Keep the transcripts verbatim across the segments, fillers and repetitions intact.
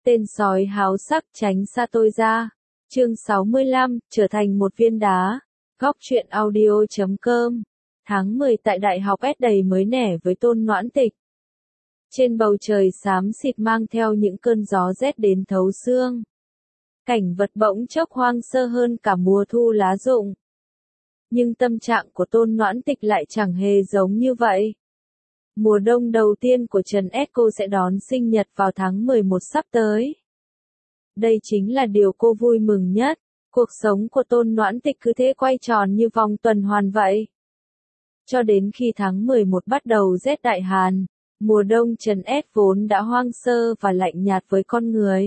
Tên sói háo sắc tránh xa tôi ra. Chương sáu mươi lăm, trở thành một viên đá. Góc truyện audio chấm com. Tháng mười tại Đại học S đầy mới nẻ với Tôn Noãn Tịch. Trên bầu trời xám xịt mang theo những cơn gió rét đến thấu xương. Cảnh vật bỗng chốc hoang sơ hơn cả mùa thu lá rụng. Nhưng tâm trạng của Tôn Noãn Tịch lại chẳng hề giống như vậy. Mùa đông đầu tiên của Trần S cô sẽ đón sinh nhật vào tháng mười một sắp tới. Đây chính là điều cô vui mừng nhất. Cuộc sống của Tôn Noãn Tịch cứ thế quay tròn như vòng tuần hoàn vậy. Cho đến khi tháng mười một bắt đầu rét đại hàn, mùa đông Trần S vốn đã hoang sơ và lạnh nhạt với con người.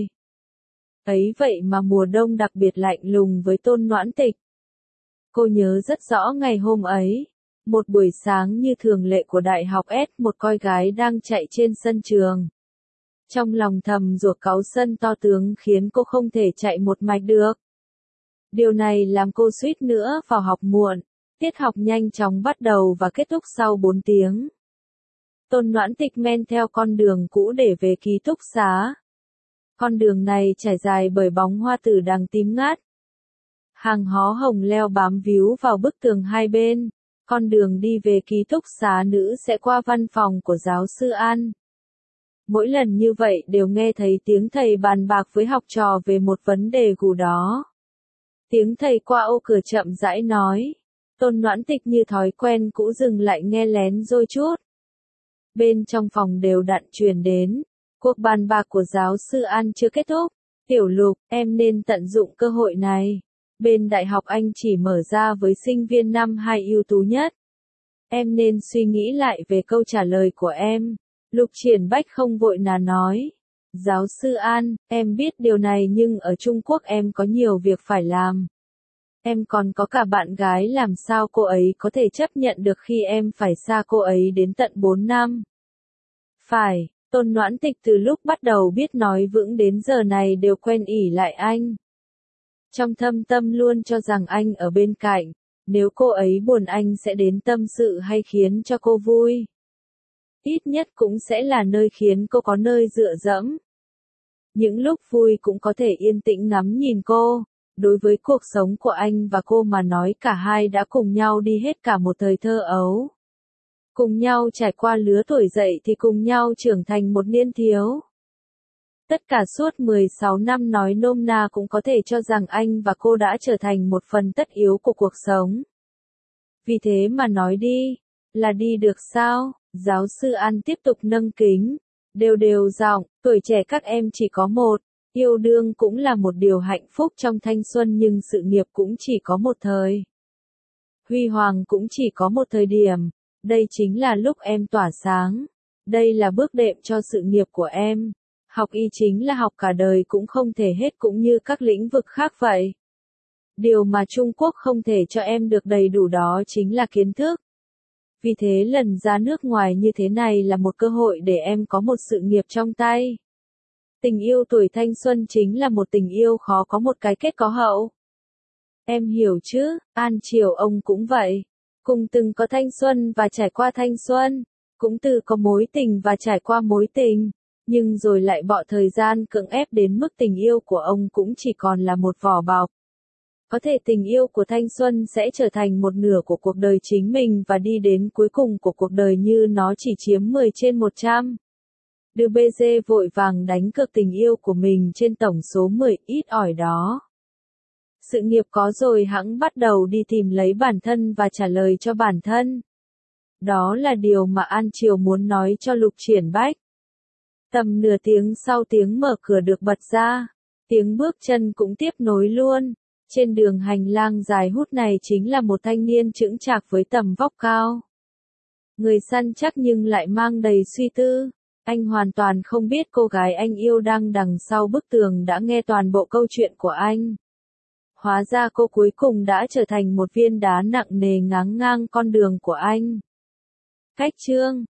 Ấy vậy mà mùa đông đặc biệt lạnh lùng với Tôn Noãn Tịch. Cô nhớ rất rõ ngày hôm ấy. Một buổi sáng như thường lệ của Đại học S, một cô gái đang chạy trên sân trường. Trong lòng thầm ruột cáu sân to tướng khiến cô không thể chạy một mạch được. Điều này làm cô suýt nữa vào học muộn. Tiết học nhanh chóng bắt đầu và kết thúc sau bốn tiếng. Tôn Noãn Tịch men theo con đường cũ để về ký túc xá. Con đường này trải dài bởi bóng hoa tử đằng tím ngát. Hàng hó hồng leo bám víu vào bức tường hai bên. Con đường đi về ký túc xá nữ sẽ qua văn phòng của giáo sư An. Mỗi lần như vậy đều nghe thấy tiếng thầy bàn bạc với học trò về một vấn đề gù đó. Tiếng thầy qua ô cửa chậm rãi nói. Tôn Noãn Tịch như thói quen cũ dừng lại nghe lén đôi chút. Bên trong phòng đều đặn truyền đến. Cuộc bàn bạc của giáo sư An chưa kết thúc. Tiểu Lục, em nên tận dụng cơ hội này. Bên đại học Anh chỉ mở ra với sinh viên năm hai ưu tú nhất. Em nên suy nghĩ lại về câu trả lời của em. Lục Triển Bách không vội là nói. Giáo sư An, em biết điều này nhưng ở Trung Quốc em có nhiều việc phải làm. Em còn có cả bạn gái, làm sao cô ấy có thể chấp nhận được khi em phải xa cô ấy đến tận bốn năm. Phải, Tôn Noãn Tịch từ lúc bắt đầu biết nói vững đến giờ này đều quen ỉ lại anh. Trong thâm tâm luôn cho rằng anh ở bên cạnh, nếu cô ấy buồn anh sẽ đến tâm sự hay khiến cho cô vui. Ít nhất cũng sẽ là nơi khiến cô có nơi dựa dẫm. Những lúc vui cũng có thể yên tĩnh ngắm nhìn cô. Đối với cuộc sống của anh và cô mà nói, cả hai đã cùng nhau đi hết cả một thời thơ ấu. Cùng nhau trải qua lứa tuổi dậy thì cùng nhau trưởng thành một niên thiếu. Tất cả suốt mười sáu năm nói nôm na cũng có thể cho rằng anh và cô đã trở thành một phần tất yếu của cuộc sống. Vì thế mà nói đi, là đi được sao? Giáo sư An tiếp tục nâng kính, đều đều giọng, tuổi trẻ các em chỉ có một, yêu đương cũng là một điều hạnh phúc trong thanh xuân nhưng sự nghiệp cũng chỉ có một thời. Huy hoàng cũng chỉ có một thời điểm, đây chính là lúc em tỏa sáng, đây là bước đệm cho sự nghiệp của em. Học y chính là học cả đời cũng không thể hết cũng như các lĩnh vực khác vậy. Điều mà Trung Quốc không thể cho em được đầy đủ đó chính là kiến thức. Vì thế lần ra nước ngoài như thế này là một cơ hội để em có một sự nghiệp trong tay. Tình yêu tuổi thanh xuân chính là một tình yêu khó có một cái kết có hậu. Em hiểu chứ, An Triều ông cũng vậy. Cùng từng có thanh xuân và trải qua thanh xuân. Cũng từ có mối tình và trải qua mối tình. Nhưng rồi lại bỏ thời gian cưỡng ép đến mức tình yêu của ông cũng chỉ còn là một vỏ bọc. Có thể tình yêu của thanh xuân sẽ trở thành một nửa của cuộc đời chính mình và đi đến cuối cùng của cuộc đời như nó chỉ chiếm mười trên một trăm. Đưa bê dê vội vàng đánh cược tình yêu của mình trên tổng số mười ít ỏi đó. Sự nghiệp có rồi hẵng bắt đầu đi tìm lấy bản thân và trả lời cho bản thân. Đó là điều mà An Triều muốn nói cho Lục Triển Bách. Tầm nửa tiếng sau tiếng mở cửa được bật ra, tiếng bước chân cũng tiếp nối luôn. Trên đường hành lang dài hút này chính là một thanh niên chững chạc với tầm vóc cao. Người săn chắc nhưng lại mang đầy suy tư. Anh hoàn toàn không biết cô gái anh yêu đang đằng sau bức tường đã nghe toàn bộ câu chuyện của anh. Hóa ra cô cuối cùng đã trở thành một viên đá nặng nề ngáng ngang con đường của anh. Cách chương